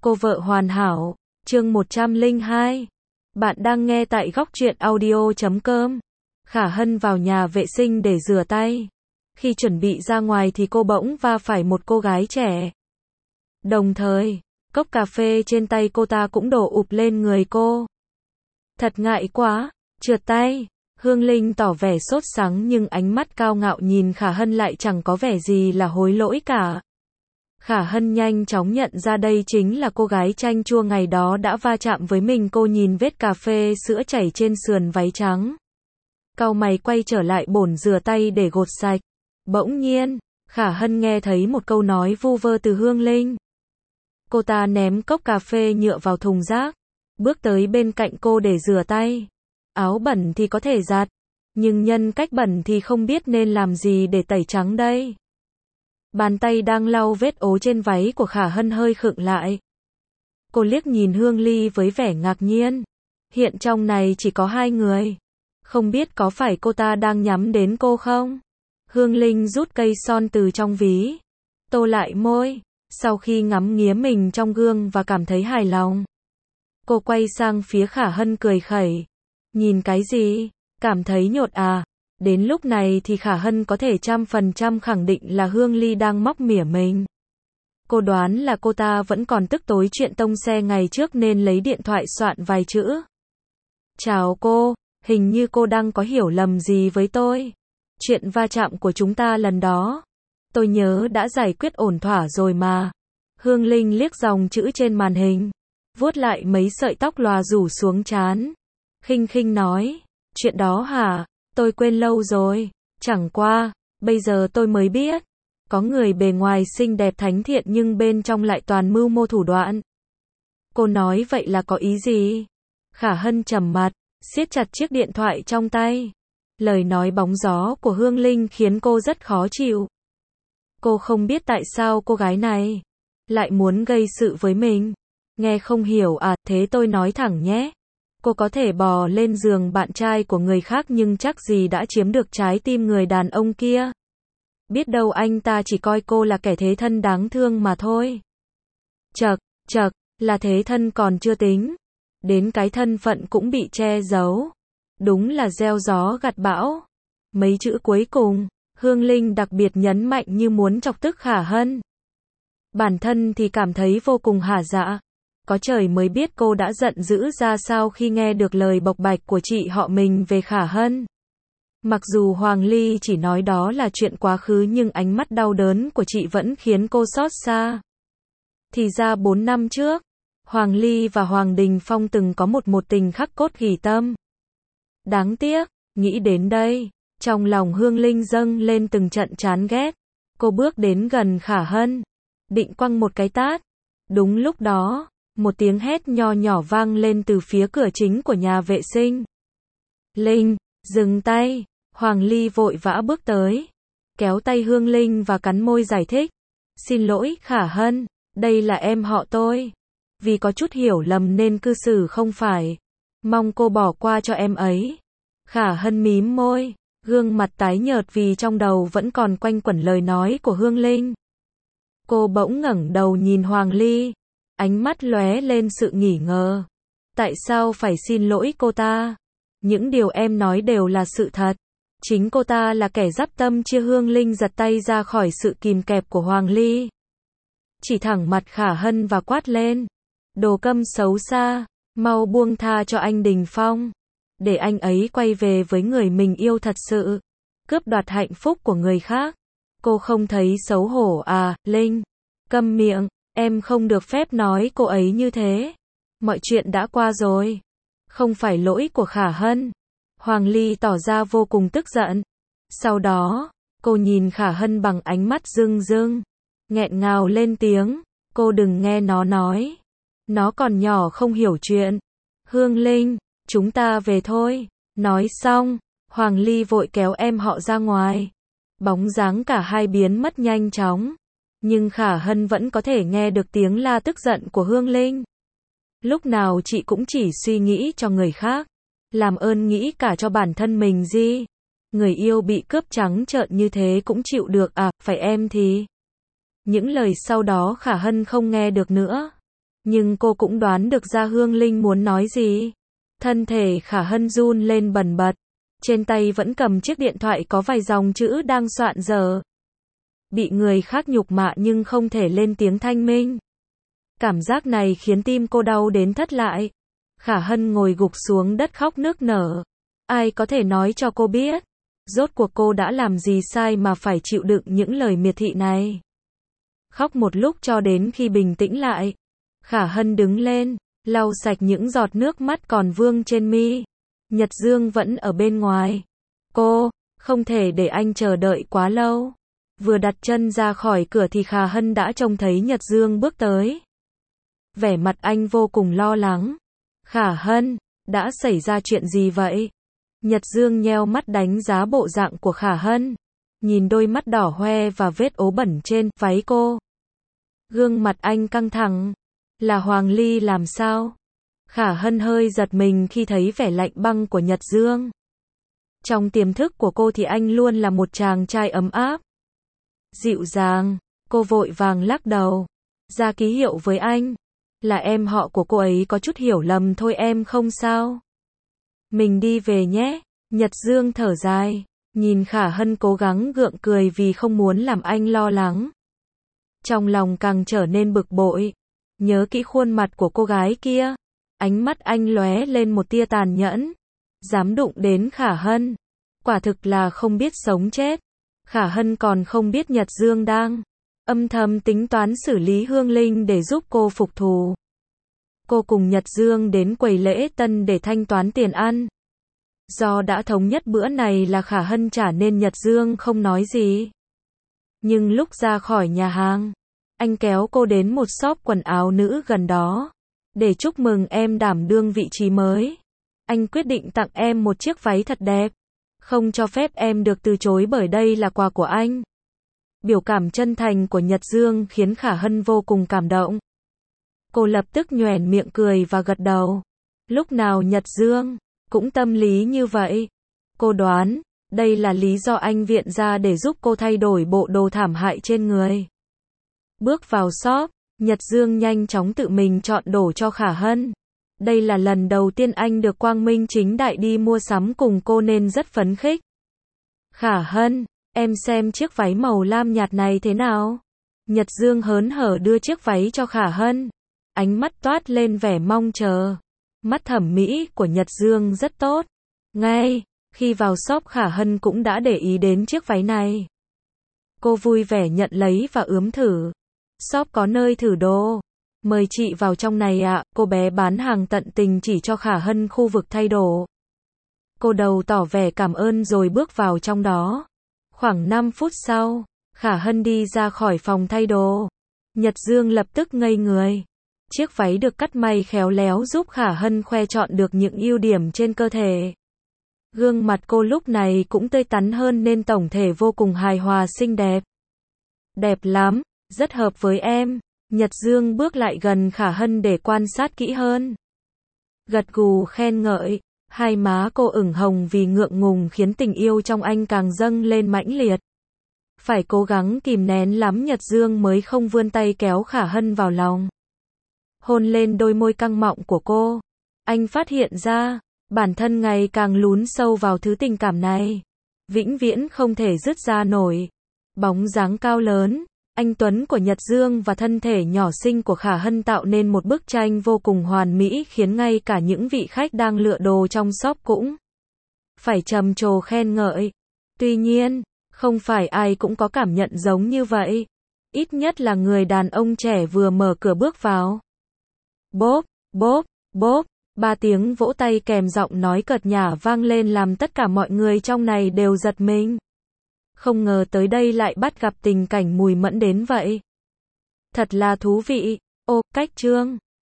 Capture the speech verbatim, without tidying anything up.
Cô vợ hoàn hảo, chương một trăm lẻ hai. Bạn đang nghe tại góc truyện audio chấm com. Khả Hân vào nhà vệ sinh để rửa tay. Khi chuẩn bị ra ngoài thì cô bỗng va phải một cô gái trẻ. Đồng thời, cốc cà phê trên tay cô ta cũng đổ ụp lên người cô. Thật ngại quá, trượt tay. Hương Linh tỏ vẻ sốt sắng nhưng ánh mắt cao ngạo nhìn Khả Hân lại chẳng có vẻ gì là hối lỗi cả. Khả Hân nhanh chóng nhận ra đây chính là cô gái chanh chua ngày đó đã va chạm với mình. Cô nhìn vết cà phê sữa chảy trên sườn váy trắng. Cau mày quay trở lại bồn rửa tay để gột sạch. Bỗng nhiên, Khả Hân nghe thấy một câu nói vu vơ từ Hương Linh. Cô ta ném cốc cà phê nhựa vào thùng rác, bước tới bên cạnh cô để rửa tay. Áo bẩn thì có thể giặt, nhưng nhân cách bẩn thì không biết nên làm gì để tẩy trắng đây. Bàn tay đang lau vết ố trên váy của Khả Hân hơi khựng lại. Cô liếc nhìn Hương Ly với vẻ ngạc nhiên. Hiện trong này chỉ có hai người. Không biết có phải cô ta đang nhắm đến cô không? Hương Linh rút cây son từ trong ví, tô lại môi. Sau khi ngắm nghía mình trong gương và cảm thấy hài lòng, cô quay sang phía Khả Hân cười khẩy. Nhìn cái gì? Cảm thấy nhột à? Đến lúc này thì Khả Hân có thể trăm phần trăm khẳng định là Hương Ly đang móc mỉa mình. Cô đoán là cô ta vẫn còn tức tối chuyện tông xe ngày trước nên lấy điện thoại soạn vài chữ. Chào cô, hình như cô đang có hiểu lầm gì với tôi. Chuyện va chạm của chúng ta lần đó, tôi nhớ đã giải quyết ổn thỏa rồi mà. Hương Linh liếc dòng chữ trên màn hình, vuốt lại mấy sợi tóc lòa rủ xuống trán. Khinh khinh nói, chuyện đó hả? Tôi quên lâu rồi, chẳng qua, bây giờ tôi mới biết. Có người bề ngoài xinh đẹp thánh thiện nhưng bên trong lại toàn mưu mô thủ đoạn. Cô nói vậy là có ý gì? Khả Hân trầm mặt, siết chặt chiếc điện thoại trong tay. Lời nói bóng gió của Hương Linh khiến cô rất khó chịu. Cô không biết tại sao cô gái này lại muốn gây sự với mình. Nghe không hiểu à, thế tôi nói thẳng nhé. Cô có thể bò lên giường bạn trai của người khác nhưng chắc gì đã chiếm được trái tim người đàn ông kia. Biết đâu anh ta chỉ coi cô là kẻ thế thân đáng thương mà thôi. Chậc, chậc, là thế thân còn chưa tính. Đến cái thân phận cũng bị che giấu. Đúng là gieo gió gặt bão. Mấy chữ cuối cùng, Hương Linh đặc biệt nhấn mạnh như muốn chọc tức Khả Hân. Bản thân thì cảm thấy vô cùng hả dạ. Có trời mới biết cô đã giận dữ ra sao khi nghe được lời bộc bạch của chị họ mình về Khả Hân. Mặc dù Hoàng Ly chỉ nói đó là chuyện quá khứ nhưng ánh mắt đau đớn của chị vẫn khiến cô xót xa. Thì ra bốn năm trước, Hoàng Ly và Hoàng Đình Phong từng có một một tình khắc cốt ghi tâm. Đáng tiếc, nghĩ đến đây, trong lòng Hương Linh dâng lên từng trận chán ghét. Cô bước đến gần Khả Hân, định quăng một cái tát. Đúng lúc đó, một tiếng hét nho nhỏ vang lên từ phía cửa chính của nhà vệ sinh. Linh, dừng tay. Hoàng Ly vội vã bước tới, kéo tay Hương Linh và cắn môi giải thích. Xin lỗi Khả Hân, đây là em họ tôi. Vì có chút hiểu lầm nên cư xử không phải. Mong cô bỏ qua cho em ấy. Khả Hân mím môi, gương mặt tái nhợt vì trong đầu vẫn còn quanh quẩn lời nói của Hương Linh. Cô bỗng ngẩng đầu nhìn Hoàng Ly, ánh mắt lóe lên sự nghi ngờ. Tại sao phải xin lỗi cô ta? Những điều em nói đều là sự thật. Chính cô ta là kẻ dắp tâm chia. Hương Linh giật tay ra khỏi sự kìm kẹp của Hoàng Ly, chỉ thẳng mặt Khả Hân và quát lên. Đồ câm xấu xa, mau buông tha cho anh Đình Phong. Để anh ấy quay về với người mình yêu thật sự. Cướp đoạt hạnh phúc của người khác. Cô không thấy xấu hổ à, Linh? Câm miệng, em không được phép nói cô ấy như thế. Mọi chuyện đã qua rồi. Không phải lỗi của Khả Hân. Hoàng Ly tỏ ra vô cùng tức giận. Sau đó, cô nhìn Khả Hân bằng ánh mắt rưng rưng. Nghẹn ngào lên tiếng. Cô đừng nghe nó nói. Nó còn nhỏ không hiểu chuyện. Hương Linh, chúng ta về thôi. Nói xong, Hoàng Ly vội kéo em họ ra ngoài. Bóng dáng cả hai biến mất nhanh chóng. Nhưng Khả Hân vẫn có thể nghe được tiếng la tức giận của Hương Linh. Lúc nào chị cũng chỉ suy nghĩ cho người khác. Làm ơn nghĩ cả cho bản thân mình gì. Người yêu bị cướp trắng trợn như thế cũng chịu được à, phải em thì. Những lời sau đó Khả Hân không nghe được nữa. Nhưng cô cũng đoán được ra Hương Linh muốn nói gì. Thân thể Khả Hân run lên bần bật. Trên tay vẫn cầm chiếc điện thoại có vài dòng chữ đang soạn dở. Bị người khác nhục mạ nhưng không thể lên tiếng thanh minh. Cảm giác này khiến tim cô đau đến thất lại. Khả Hân ngồi gục xuống đất khóc nức nở. Ai có thể nói cho cô biết, rốt cuộc cô đã làm gì sai mà phải chịu đựng những lời miệt thị này. Khóc một lúc cho đến khi bình tĩnh lại. Khả Hân đứng lên, lau sạch những giọt nước mắt còn vương trên mi. Nhật Dương vẫn ở bên ngoài. Cô, không thể để anh chờ đợi quá lâu. Vừa đặt chân ra khỏi cửa thì Khả Hân đã trông thấy Nhật Dương bước tới. Vẻ mặt anh vô cùng lo lắng. Khả Hân, đã xảy ra chuyện gì vậy? Nhật Dương nheo mắt đánh giá bộ dạng của Khả Hân. Nhìn đôi mắt đỏ hoe và vết ố bẩn trên váy cô. Gương mặt anh căng thẳng. Là Hoàng Ly làm sao? Khả Hân hơi giật mình khi thấy vẻ lạnh băng của Nhật Dương. Trong tiềm thức của cô thì anh luôn là một chàng trai ấm áp, dịu dàng. Cô vội vàng lắc đầu, ra ký hiệu với anh. Là em họ của cô ấy có chút hiểu lầm thôi, em không sao. Mình đi về nhé. Nhật Dương thở dài, nhìn Khả Hân cố gắng gượng cười vì không muốn làm anh lo lắng. Trong lòng càng trở nên bực bội. Nhớ kỹ khuôn mặt của cô gái kia. Ánh mắt anh lóe lên một tia tàn nhẫn. Dám đụng đến Khả Hân. Quả thực là không biết sống chết. Khả Hân còn không biết Nhật Dương đang âm thầm tính toán xử lý Hương Linh để giúp cô phục thù. Cô cùng Nhật Dương đến quầy lễ tân để thanh toán tiền ăn. Do đã thống nhất bữa này là Khả Hân trả nên Nhật Dương không nói gì. Nhưng lúc ra khỏi nhà hàng, anh kéo cô đến một shop quần áo nữ gần đó. Để chúc mừng em đảm đương vị trí mới, anh quyết định tặng em một chiếc váy thật đẹp. Không cho phép em được từ chối bởi đây là quà của anh. Biểu cảm chân thành của Nhật Dương khiến Khả Hân vô cùng cảm động. Cô lập tức nhoẻn miệng cười và gật đầu. Lúc nào Nhật Dương cũng tâm lý như vậy. Cô đoán, đây là lý do anh viện ra để giúp cô thay đổi bộ đồ thảm hại trên người. Bước vào shop, Nhật Dương nhanh chóng tự mình chọn đồ cho Khả Hân. Đây là lần đầu tiên anh được quang minh chính đại đi mua sắm cùng cô nên rất phấn khích. Khả Hân, em xem chiếc váy màu lam nhạt này thế nào? Nhật Dương hớn hở đưa chiếc váy cho Khả Hân. Ánh mắt toát lên vẻ mong chờ. Mắt thẩm mỹ của Nhật Dương rất tốt. Ngay khi vào shop Khả Hân cũng đã để ý đến chiếc váy này. Cô vui vẻ nhận lấy và ướm thử. Shop có nơi thử đồ. Mời chị vào trong này ạ, à. Cô bé bán hàng tận tình chỉ cho Khả Hân khu vực thay đồ. Cô đầu tỏ vẻ cảm ơn rồi bước vào trong đó. Khoảng năm phút sau, Khả Hân đi ra khỏi phòng thay đồ. Nhật Dương lập tức ngây người. Chiếc váy được cắt may khéo léo giúp Khả Hân khoe chọn được những ưu điểm trên cơ thể. Gương mặt cô lúc này cũng tươi tắn hơn nên tổng thể vô cùng hài hòa xinh đẹp. Đẹp lắm, rất hợp với em. Nhật Dương bước lại gần Khả Hân để quan sát kỹ hơn. Gật gù khen ngợi, hai má cô ửng hồng vì ngượng ngùng khiến tình yêu trong anh càng dâng lên mãnh liệt. Phải cố gắng kìm nén lắm Nhật Dương mới không vươn tay kéo Khả Hân vào lòng. Hôn lên đôi môi căng mọng của cô. Anh phát hiện ra, bản thân ngày càng lún sâu vào thứ tình cảm này. Vĩnh viễn không thể dứt ra nổi. Bóng dáng cao lớn, anh tuấn của Nhật Dương và thân thể nhỏ xinh của Khả Hân tạo nên một bức tranh vô cùng hoàn mỹ khiến ngay cả những vị khách đang lựa đồ trong shop cũng phải trầm trồ khen ngợi. Tuy nhiên, không phải ai cũng có cảm nhận giống như vậy. Ít nhất là người đàn ông trẻ vừa mở cửa bước vào. Bốp, bốp, bốp, ba tiếng vỗ tay kèm giọng nói cợt nhả vang lên làm tất cả mọi người trong này đều giật mình. Không ngờ tới đây lại bắt gặp tình cảnh mùi mẫn đến vậy. Thật là thú vị. Ô, cách chương.